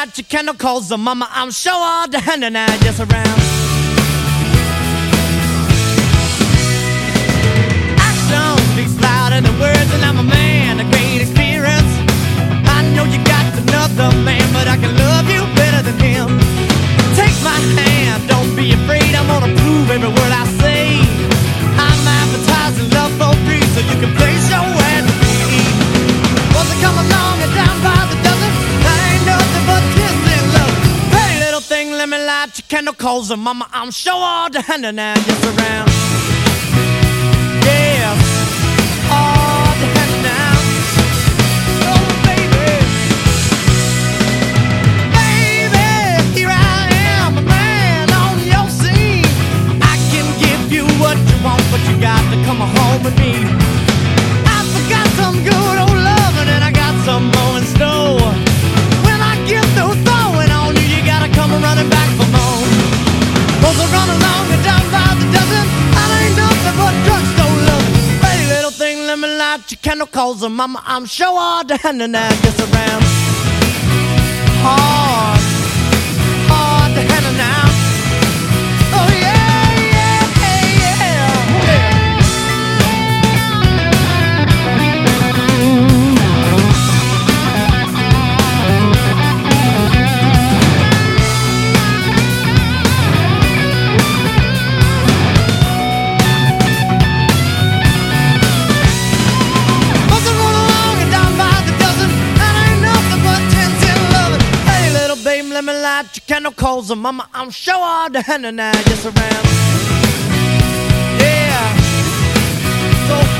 light your candle, cause the mama, I'm sure all the hand and I just around. Action speaks louder than words, and I'm a man of great experience. I know you got another man, but I can love you better than him. Take my hand, don't be afraid, I'm gonna prove every word I say. I'm advertising love for free, so you can place your ad with me. Once I come along and down by the dozen, I ain't nothing but kissing love. Pretty little thing, let me light your candle, cause the mama, I'm sure all the hand and I just around. Yeah, all the hand now. Oh baby, baby, here I am, a man on your scene. I can give you what you want, but you got to come home with me. I forgot some good old loving, and I got some more in store. When I get through throwing on you, you gotta come running back for more. Cause I run along and down by the dozen, I ain't nothing but drugstore loving. Pretty little thing, let me light your candle, cause the mama, I'm sure all the hand and I just around. Hard, hard the hand and now. Oh yeah, yeah, yeah, yeah. Let me light your candle, cause the mama, I'm sure all the hand and I just around. Yeah, so